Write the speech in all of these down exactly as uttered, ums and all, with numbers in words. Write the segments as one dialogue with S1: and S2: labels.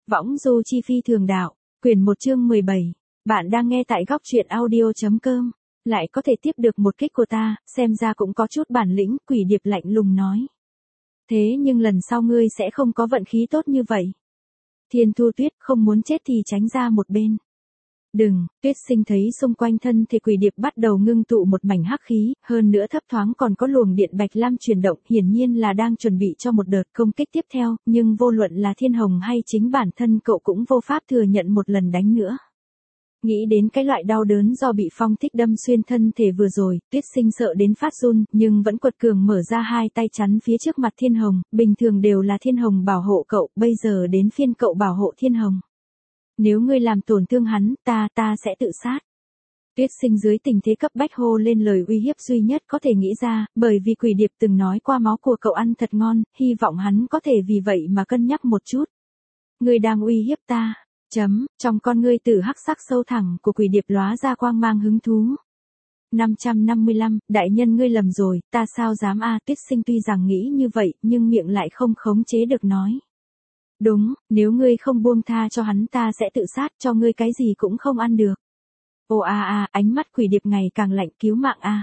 S1: Võng du chi phi thường đạo, quyển một chương mười bảy. Bạn đang nghe tại góc truyện audio.com. Lại có thể tiếp được một kích của ta, xem ra cũng có chút bản lĩnh, Quỷ Điệp lạnh lùng nói. Thế nhưng lần sau ngươi sẽ không có vận khí tốt như vậy. Thiên Thu Tuyết không muốn chết thì tránh ra một bên. Đừng, Tuyết Sinh thấy xung quanh thân thể Quỷ Điệp bắt đầu ngưng tụ một mảnh hắc khí, hơn nữa thấp thoáng còn có luồng điện bạch lam chuyển động, hiển nhiên là đang chuẩn bị cho một đợt công kích tiếp theo, nhưng vô luận là Thiên Hồng hay chính bản thân cậu cũng vô pháp thừa nhận một lần đánh nữa. Nghĩ đến cái loại đau đớn do bị phong thích đâm xuyên thân thể vừa rồi, Tuyết Sinh sợ đến phát run, nhưng vẫn quật cường mở ra hai tay chắn phía trước mặt Thiên Hồng, bình thường đều là Thiên Hồng bảo hộ cậu, bây giờ đến phiên cậu bảo hộ Thiên Hồng. Nếu ngươi làm tổn thương hắn, ta, ta sẽ tự sát. Tuyết Sinh dưới tình thế cấp bách hô lên lời uy hiếp duy nhất có thể nghĩ ra, bởi vì Quỷ Điệp từng nói qua máu của cậu ăn thật ngon, hy vọng hắn có thể vì vậy mà cân nhắc một chút. Ngươi đang uy hiếp ta. Chấm, trong con ngươi tử hắc sắc sâu thẳng của Quỷ Điệp lóa ra quang mang hứng thú. năm trăm năm mươi lăm, đại nhân ngươi lầm rồi, ta sao dám a? Tuyết Sinh tuy rằng nghĩ như vậy, nhưng miệng lại không khống chế được nói. Đúng, nếu ngươi không buông tha cho hắn ta sẽ tự sát, cho ngươi cái gì cũng không ăn được. Ô a a, ánh mắt Quỷ Điệp ngày càng lạnh, cứu mạng a.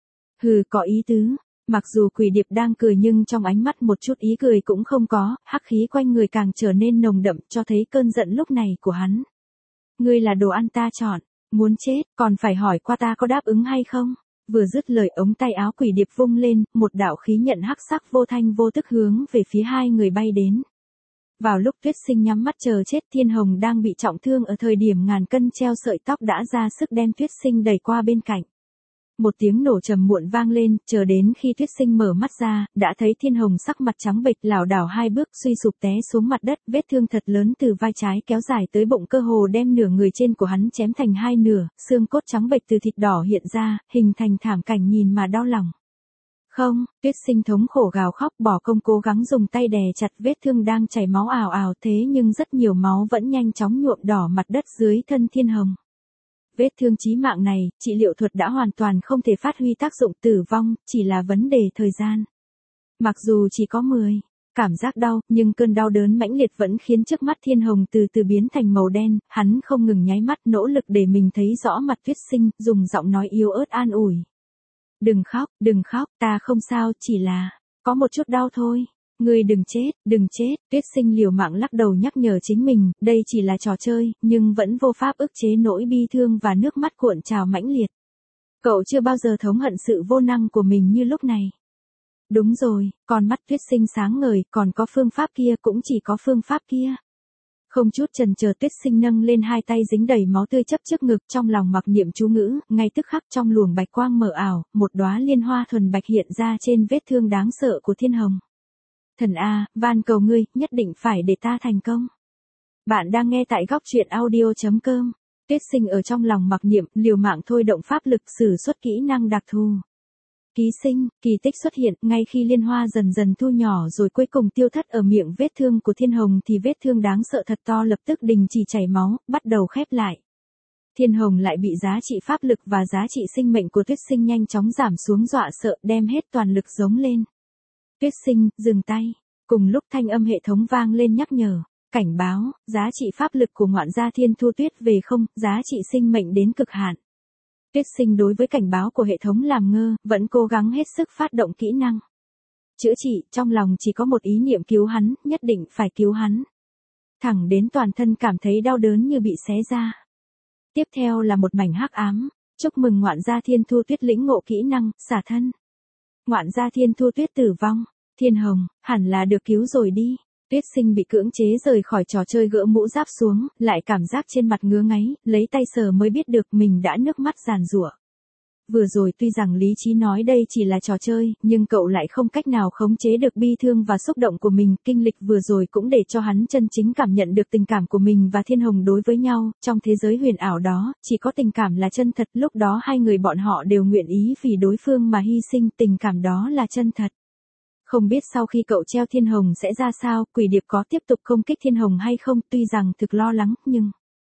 S1: Hừ, có ý tứ. Mặc dù Quỷ Điệp đang cười nhưng trong ánh mắt một chút ý cười cũng không có, hắc khí quanh người càng trở nên nồng đậm, cho thấy cơn giận lúc này của hắn. Ngươi là đồ ăn ta chọn, muốn chết, còn phải hỏi qua ta có đáp ứng hay không? Vừa dứt lời, ống tay áo Quỷ Điệp vung lên, một đạo khí nhận hắc sắc vô thanh vô tức hướng về phía hai người bay đến. Vào lúc Tuyết Sinh nhắm mắt chờ chết, Thiên Hồng đang bị trọng thương ở thời điểm ngàn cân treo sợi tóc đã ra sức đem Tuyết Sinh đẩy qua bên cạnh. Một tiếng nổ trầm muộn vang lên, chờ đến khi Tuyết Sinh mở mắt ra, đã thấy Thiên Hồng sắc mặt trắng bệch lảo đảo hai bước suy sụp té xuống mặt đất, vết thương thật lớn từ vai trái kéo dài tới bụng cơ hồ đem nửa người trên của hắn chém thành hai nửa, xương cốt trắng bệch từ thịt đỏ hiện ra, hình thành thảm cảnh nhìn mà đau lòng. Không, Tuyết Sinh thống khổ gào khóc, bỏ công cố gắng dùng tay đè chặt vết thương đang chảy máu ào ào, thế nhưng rất nhiều máu vẫn nhanh chóng nhuộm đỏ mặt đất dưới thân Thiên Hồng. Vết thương chí mạng này, trị liệu thuật đã hoàn toàn không thể phát huy tác dụng, tử vong, chỉ là vấn đề thời gian. Mặc dù chỉ có mười cảm giác đau, nhưng cơn đau đớn mãnh liệt vẫn khiến trước mắt Thiên Hồng từ từ biến thành màu đen, hắn không ngừng nháy mắt nỗ lực để mình thấy rõ mặt Tuyết Sinh, dùng giọng nói yếu ớt an ủi. Đừng khóc, đừng khóc, ta không sao, chỉ là, có một chút đau thôi. Ngươi đừng chết, đừng chết, Tuyết Sinh liều mạng lắc đầu nhắc nhở chính mình, đây chỉ là trò chơi, nhưng vẫn vô pháp ức chế nỗi bi thương và nước mắt cuộn trào mãnh liệt. Cậu chưa bao giờ thống hận sự vô năng của mình như lúc này. Đúng rồi, con mắt Tuyết Sinh sáng ngời, còn có phương pháp kia, cũng chỉ có phương pháp kia. Không chút chần chờ, Tuyết Sinh nâng lên hai tay dính đầy máu tươi chấp trước ngực, trong lòng mặc niệm chú ngữ, ngay tức khắc trong luồng bạch quang mờ ảo, một đóa liên hoa thuần bạch hiện ra trên vết thương đáng sợ của Thiên Hồng. Thần A, van cầu ngươi, nhất định phải để ta thành công. Bạn đang nghe tại góc truyện audio.com. Tuyết Sinh ở trong lòng mặc niệm, liều mạng thôi động pháp lực, sử xuất kỹ năng đặc thù. Ký sinh, kỳ tích xuất hiện, ngay khi liên hoa dần dần thu nhỏ rồi cuối cùng tiêu thất ở miệng vết thương của Thiên Hồng thì vết thương đáng sợ thật to lập tức đình chỉ chảy máu, bắt đầu khép lại. Thiên Hồng lại bị giá trị pháp lực và giá trị sinh mệnh của Tuyết Sinh nhanh chóng giảm xuống, dọa sợ, đem hết toàn lực giống lên. Tuyết Sinh, dừng tay. Cùng lúc thanh âm hệ thống vang lên nhắc nhở, cảnh báo, giá trị pháp lực của ngoạn gia Thiên Thu Tuyết về không, giá trị sinh mệnh đến cực hạn. Tuyết Sinh đối với cảnh báo của hệ thống làm ngơ, vẫn cố gắng hết sức phát động kỹ năng chữa trị, trong lòng chỉ có một ý niệm cứu hắn, nhất định phải cứu hắn. Thẳng đến toàn thân cảm thấy đau đớn như bị xé ra. Tiếp theo là một mảnh hắc ám, chúc mừng ngoạn gia Thiên Thu Tuyết lĩnh ngộ kỹ năng xả thân. Ngoạn gia Thiên Thu Tuyết tử vong. Thiên Hồng, hẳn là được cứu rồi đi. Tuyết Sinh bị cưỡng chế rời khỏi trò chơi, gỡ mũ giáp xuống, lại cảm giác trên mặt ngứa ngáy, lấy tay sờ mới biết được mình đã nước mắt giàn giụa. Vừa rồi tuy rằng lý trí nói đây chỉ là trò chơi, nhưng cậu lại không cách nào khống chế được bi thương và xúc động của mình, kinh lịch vừa rồi cũng để cho hắn chân chính cảm nhận được tình cảm của mình và Thiên Hồng đối với nhau, trong thế giới huyền ảo đó, chỉ có tình cảm là chân thật, lúc đó hai người bọn họ đều nguyện ý vì đối phương mà hy sinh, tình cảm đó là chân thật. Không biết sau khi cậu treo Thiên Hồng sẽ ra sao, Quỷ Điệp có tiếp tục công kích Thiên Hồng hay không, tuy rằng thực lo lắng, nhưng...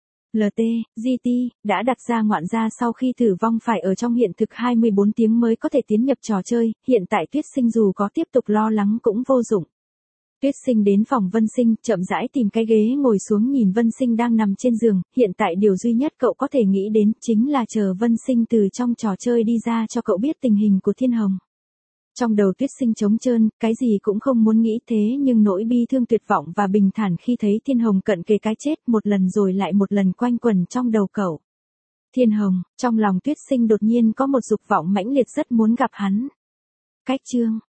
S1: lờ tê, giê tê, đã đặt ra ngoạn gia sau khi tử vong phải ở trong hiện thực hai mươi bốn tiếng mới có thể tiến nhập trò chơi, hiện tại Tuyết Sinh dù có tiếp tục lo lắng cũng vô dụng. Tuyết Sinh đến phòng Vân Sinh, chậm rãi tìm cái ghế ngồi xuống nhìn Vân Sinh đang nằm trên giường, hiện tại điều duy nhất cậu có thể nghĩ đến chính là chờ Vân Sinh từ trong trò chơi đi ra cho cậu biết tình hình của Thiên Hồng. Trong đầu Tuyết Sinh trống trơn, cái gì cũng không muốn nghĩ thế nhưng nỗi bi thương tuyệt vọng và bình thản khi thấy Thiên Hồng cận kề cái chết một lần rồi lại một lần quanh quẩn trong đầu cậu. Thiên Hồng, trong lòng Tuyết Sinh đột nhiên có một dục vọng mãnh liệt rất muốn gặp hắn. Cách chương